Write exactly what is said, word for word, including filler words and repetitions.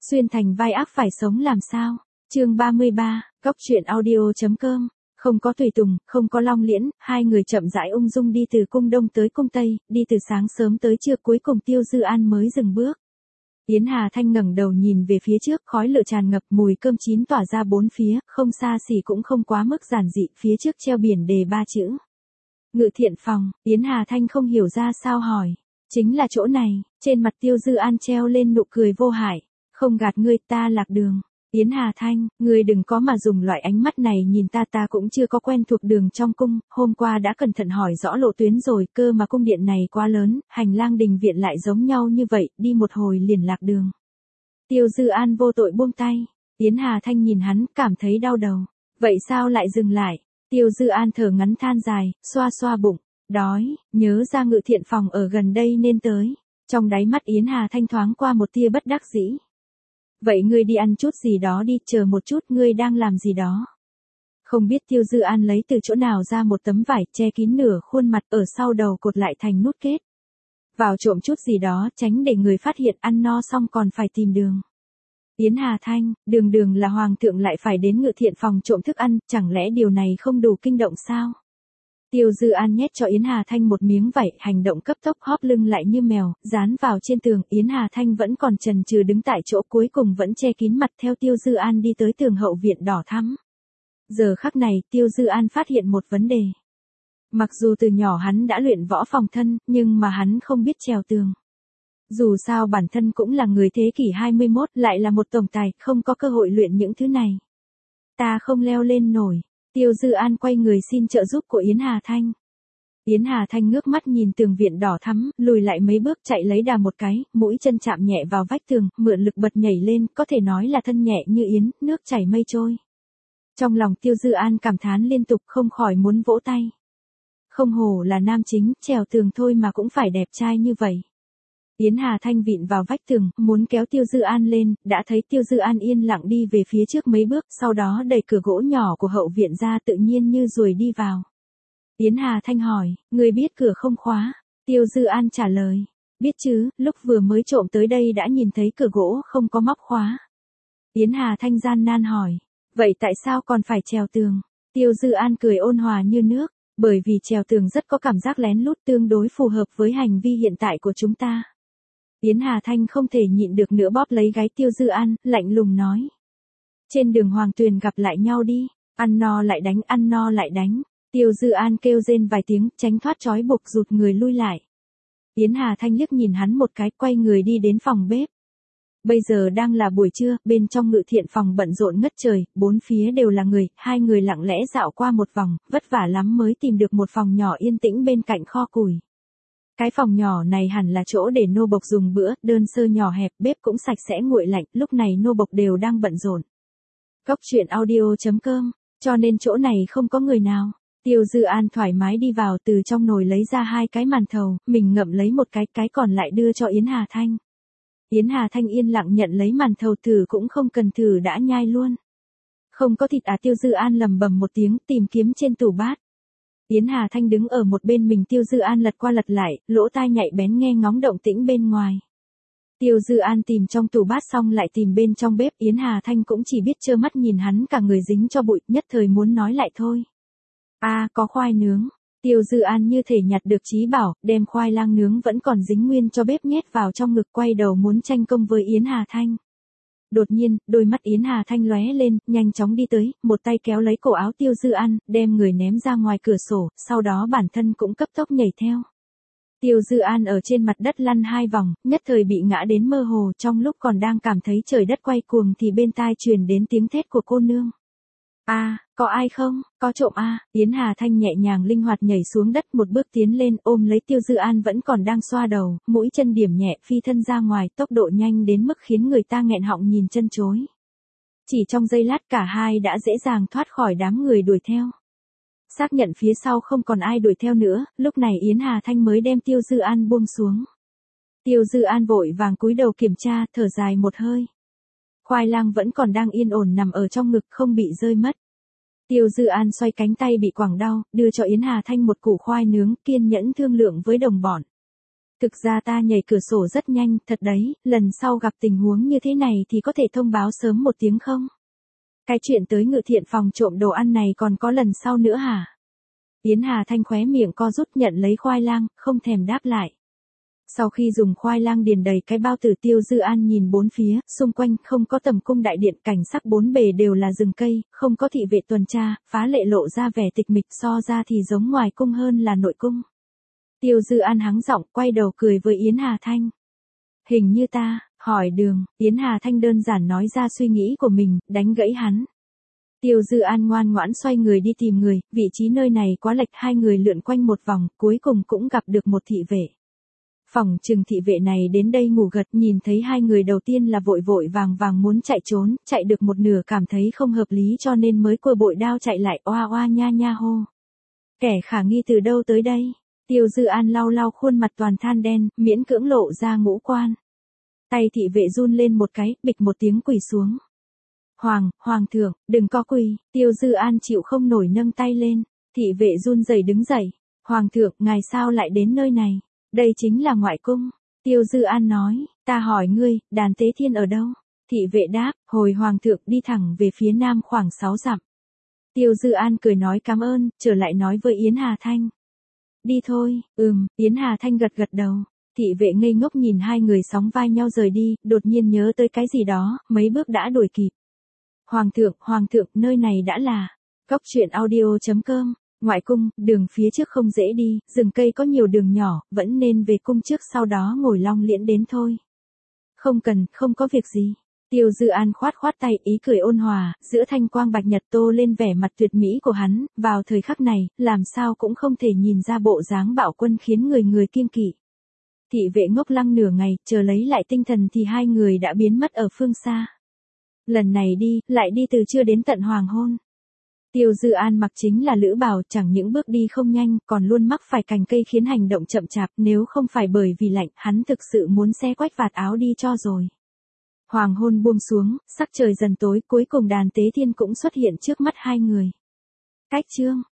Xuyên thành vai ác phải sống làm sao? Chương ba mươi ba, góc truyện audio.com. Không có tùy tùng, không có long liễn, hai người chậm rãi ung dung đi từ cung đông tới cung tây, đi từ sáng sớm tới trưa, cuối cùng Tiêu Dư An mới dừng bước. Yến Hà Thanh ngẩng đầu nhìn về phía trước, khói lửa tràn ngập, mùi cơm chín tỏa ra bốn phía, không xa xỉ cũng không quá mức giản dị, phía trước treo biển đề ba chữ. Ngự thiện phòng. Yến Hà Thanh không hiểu ra sao hỏi. Chính là chỗ này. Trên mặt Tiêu Dư An treo lên nụ cười vô hại. Không gạt ngươi, ta lạc đường. Yến Hà Thanh, ngươi đừng có mà dùng loại ánh mắt này nhìn ta, ta cũng chưa có quen thuộc đường trong cung, hôm qua đã cẩn thận hỏi rõ lộ tuyến rồi, cơ mà cung điện này quá lớn, hành lang đình viện lại giống nhau như vậy, đi một hồi liền lạc đường. Tiêu Dư An vô tội buông tay. Yến Hà Thanh nhìn hắn, cảm thấy đau đầu. Vậy sao lại dừng lại? Tiêu Dư An thở ngắn than dài, xoa xoa bụng. Đói, nhớ ra ngự thiện phòng ở gần đây nên tới. Trong đáy mắt Yến Hà Thanh thoáng qua một tia bất đắc dĩ. Vậy ngươi đi ăn chút gì đó đi, chờ một chút, ngươi đang làm gì đó? Không biết Tiêu Dư An lấy từ chỗ nào ra một tấm vải che kín nửa khuôn mặt, ở sau đầu cột lại thành nút kết. Vào trộm chút gì đó, tránh để người phát hiện, ăn no xong còn phải tìm đường. Yến Hà Thanh, đường đường là hoàng thượng lại phải đến ngự thiện phòng trộm thức ăn, chẳng lẽ điều này không đủ kinh động sao? Tiêu Dư An nhét cho Yến Hà Thanh một miếng vải, hành động cấp tốc, hóp lưng lại như mèo, dán vào trên tường. Yến Hà Thanh vẫn còn chần chừ đứng tại chỗ, cuối cùng vẫn che kín mặt theo Tiêu Dư An đi tới tường hậu viện đỏ thắm. Giờ khắc này, Tiêu Dư An phát hiện một vấn đề. Mặc dù từ nhỏ hắn đã luyện võ phòng thân, nhưng mà hắn không biết trèo tường. Dù sao bản thân cũng là người thế kỷ hai mươi mốt, lại là một tổng tài, không có cơ hội luyện những thứ này. Ta không leo lên nổi. Tiêu Dư An quay người xin trợ giúp của Yến Hà Thanh. Yến Hà Thanh ngước mắt nhìn tường viện đỏ thắm, lùi lại mấy bước, chạy lấy đà một cái, mũi chân chạm nhẹ vào vách tường, mượn lực bật nhảy lên, có thể nói là thân nhẹ như yến, nước chảy mây trôi. Trong lòng Tiêu Dư An cảm thán liên tục, không khỏi muốn vỗ tay. Không hổ là nam chính, trèo tường thôi mà cũng phải đẹp trai như vậy. Yến Hà Thanh vịn vào vách tường, muốn kéo Tiêu Dư An lên, đã thấy Tiêu Dư An yên lặng đi về phía trước mấy bước, sau đó đẩy cửa gỗ nhỏ của hậu viện ra, tự nhiên như ruồi đi vào. Yến Hà Thanh hỏi, người biết cửa không khóa? Tiêu Dư An trả lời, biết chứ, lúc vừa mới trộm tới đây đã nhìn thấy cửa gỗ không có móc khóa. Yến Hà Thanh gian nan hỏi, vậy tại sao còn phải trèo tường? Tiêu Dư An cười ôn hòa như nước, bởi vì trèo tường rất có cảm giác lén lút, tương đối phù hợp với hành vi hiện tại của chúng ta. Yến Hà Thanh không thể nhịn được nữa, bóp lấy gáy Tiêu Dư An, lạnh lùng nói. Trên đường Hoàng Tuyền gặp lại nhau đi, ăn no lại đánh, ăn no lại đánh. Tiêu Dư An kêu rên vài tiếng, tránh thoát trói buộc, rụt người lui lại. Yến Hà Thanh liếc nhìn hắn một cái, quay người đi đến phòng bếp. Bây giờ đang là buổi trưa, bên trong ngự thiện phòng bận rộn ngất trời, bốn phía đều là người, hai người lặng lẽ dạo qua một vòng, vất vả lắm mới tìm được một phòng nhỏ yên tĩnh bên cạnh kho củi. Cái phòng nhỏ này hẳn là chỗ để nô bộc dùng bữa, đơn sơ nhỏ hẹp, bếp cũng sạch sẽ nguội lạnh, lúc này nô bộc đều đang bận rộn. Góc truyện audio.com, cho nên chỗ này không có người nào. Tiêu Dư An thoải mái đi vào, từ trong nồi lấy ra hai cái màn thầu, mình ngậm lấy một cái, cái còn lại đưa cho Yến Hà Thanh. Yến Hà Thanh yên lặng nhận lấy màn thầu, thử cũng không cần thử đã nhai luôn. Không có thịt à? Tiêu Dư An lầm bầm một tiếng, tìm kiếm trên tủ bát. Yến Hà Thanh đứng ở một bên mình, Tiêu Dư An lật qua lật lại, lỗ tai nhạy bén nghe ngóng động tĩnh bên ngoài. Tiêu Dư An tìm trong tủ bát xong lại tìm bên trong bếp, Yến Hà Thanh cũng chỉ biết trơ mắt nhìn hắn cả người dính cho bụi, nhất thời muốn nói lại thôi. A, à, có khoai nướng. Tiêu Dư An như thể nhặt được trí bảo, đem khoai lang nướng vẫn còn dính nguyên cho bếp nhét vào trong ngực, quay đầu muốn tranh công với Yến Hà Thanh. Đột nhiên, đôi mắt Yến Hà Thanh lóe lên, nhanh chóng đi tới, một tay kéo lấy cổ áo Tiêu Dư An, đem người ném ra ngoài cửa sổ, sau đó bản thân cũng cấp tốc nhảy theo. Tiêu Dư An ở trên mặt đất lăn hai vòng, nhất thời bị ngã đến mơ hồ, trong lúc còn đang cảm thấy trời đất quay cuồng thì bên tai truyền đến tiếng thét của cô nương. A, à, có ai không? Có trộm a? À? Yến Hà Thanh nhẹ nhàng linh hoạt nhảy xuống đất, một bước tiến lên, ôm lấy Tiêu Dư An vẫn còn đang xoa đầu, mũi chân điểm nhẹ, phi thân ra ngoài, tốc độ nhanh đến mức khiến người ta nghẹn họng nhìn chân chối. Chỉ trong giây lát cả hai đã dễ dàng thoát khỏi đám người đuổi theo. Xác nhận phía sau không còn ai đuổi theo nữa, lúc này Yến Hà Thanh mới đem Tiêu Dư An buông xuống. Tiêu Dư An vội vàng cúi đầu kiểm tra, thở dài một hơi. Khoai lang vẫn còn đang yên ổn nằm ở trong ngực, không bị rơi mất. Tiêu Dư An xoay cánh tay bị quẳng đau, đưa cho Yến Hà Thanh một củ khoai nướng, kiên nhẫn thương lượng với đồng bọn. Thực ra ta nhảy cửa sổ rất nhanh, thật đấy, lần sau gặp tình huống như thế này thì có thể thông báo sớm một tiếng không? Cái chuyện tới ngự thiện phòng trộm đồ ăn này còn có lần sau nữa hả? Yến Hà Thanh khóe miệng co rút nhận lấy khoai lang, không thèm đáp lại. Sau khi dùng khoai lang điền đầy cái bao tử, Tiêu Dư An nhìn bốn phía, xung quanh không có tầm cung đại điện, cảnh sắc bốn bề đều là rừng cây, không có thị vệ tuần tra, phá lệ lộ ra vẻ tịch mịch, so ra thì giống ngoài cung hơn là nội cung. Tiêu Dư An hắng giọng, quay đầu cười với Yến Hà Thanh. Hình như ta, hỏi đường, Yến Hà Thanh đơn giản nói ra suy nghĩ của mình, đánh gãy hắn. Tiêu Dư An ngoan ngoãn xoay người đi tìm người, vị trí nơi này quá lệch, hai người lượn quanh một vòng, cuối cùng cũng gặp được một thị vệ. Phỏng chừng thị vệ này đến đây ngủ gật, nhìn thấy hai người đầu tiên là vội vội vàng vàng muốn chạy trốn, chạy được một nửa cảm thấy không hợp lý cho nên mới cua bội đao chạy lại, oa oa nha nha hô. Kẻ khả nghi từ đâu tới đây? Tiêu Dư An lau lau khuôn mặt toàn than đen, miễn cưỡng lộ ra ngũ quan. Tay thị vệ run lên một cái, bịch một tiếng quỳ xuống. Hoàng, Hoàng thượng, đừng có quỳ, Tiêu Dư An chịu không nổi nâng tay lên. Thị vệ run rẩy đứng dậy. Hoàng thượng, ngài sao lại đến nơi này? Đây chính là ngoại cung. Tiêu Dư An nói, ta hỏi ngươi, đàn tế thiên ở đâu? Thị vệ đáp, hồi Hoàng thượng đi thẳng về phía nam khoảng sáu dặm. Tiêu Dư An cười nói cảm ơn, trở lại nói với Yến Hà Thanh. Đi thôi, ừm, Yến Hà Thanh gật gật đầu. Thị vệ ngây ngốc nhìn hai người sóng vai nhau rời đi, đột nhiên nhớ tới cái gì đó, mấy bước đã đuổi kịp. Hoàng thượng, Hoàng thượng, nơi này đã là Cốc Truyện Audio chấm com. Ngoại cung, đường phía trước không dễ đi, rừng cây có nhiều đường nhỏ, vẫn nên về cung trước sau đó ngồi long liễn đến thôi. Không cần, không có việc gì. Tiêu Dư An khoát khoát tay, ý cười ôn hòa, giữa thanh quang bạch nhật tô lên vẻ mặt tuyệt mỹ của hắn, vào thời khắc này, làm sao cũng không thể nhìn ra bộ dáng bạo quân khiến người người kiêng kỵ. Thị vệ ngốc lăng nửa ngày, chờ lấy lại tinh thần thì hai người đã biến mất ở phương xa. Lần này đi, lại đi từ trưa đến tận hoàng hôn. Tiêu Dư An mặc chính là lữ bào, chẳng những bước đi không nhanh, còn luôn mắc phải cành cây khiến hành động chậm chạp, nếu không phải bởi vì lạnh, hắn thực sự muốn xé quách vạt áo đi cho rồi. Hoàng hôn buông xuống, sắc trời dần tối, cuối cùng đàn tế thiên cũng xuất hiện trước mắt hai người. Cách chương